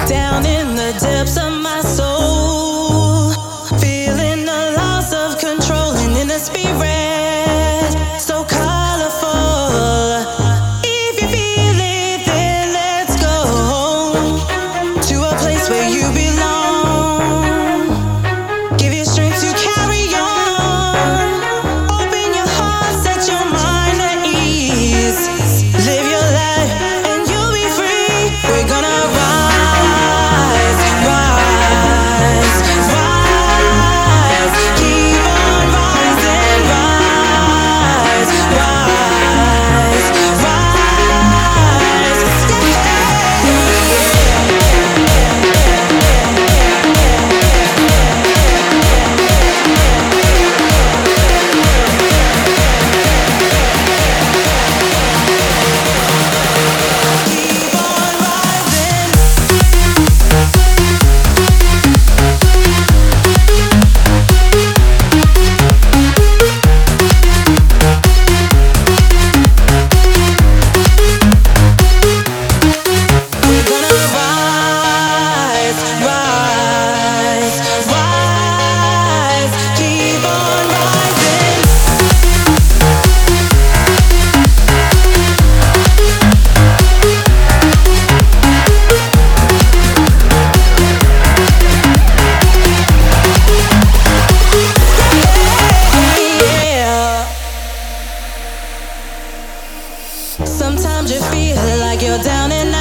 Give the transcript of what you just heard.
Down in the depths of my soul, feeling the loss of control and in the spirit, so colorful. If you feel it, then let's go to a place where you belong. Give you strength to carry on. Open your heart, set your mind at ease. Live your life and you'll be free. We're gonna rise, rise, rise. Keep on rising, rise, rise, rise. Keep on rising. We're gonna rise, rise, rise. Keep on rising. Yeah. Sometimes you feel like you're down and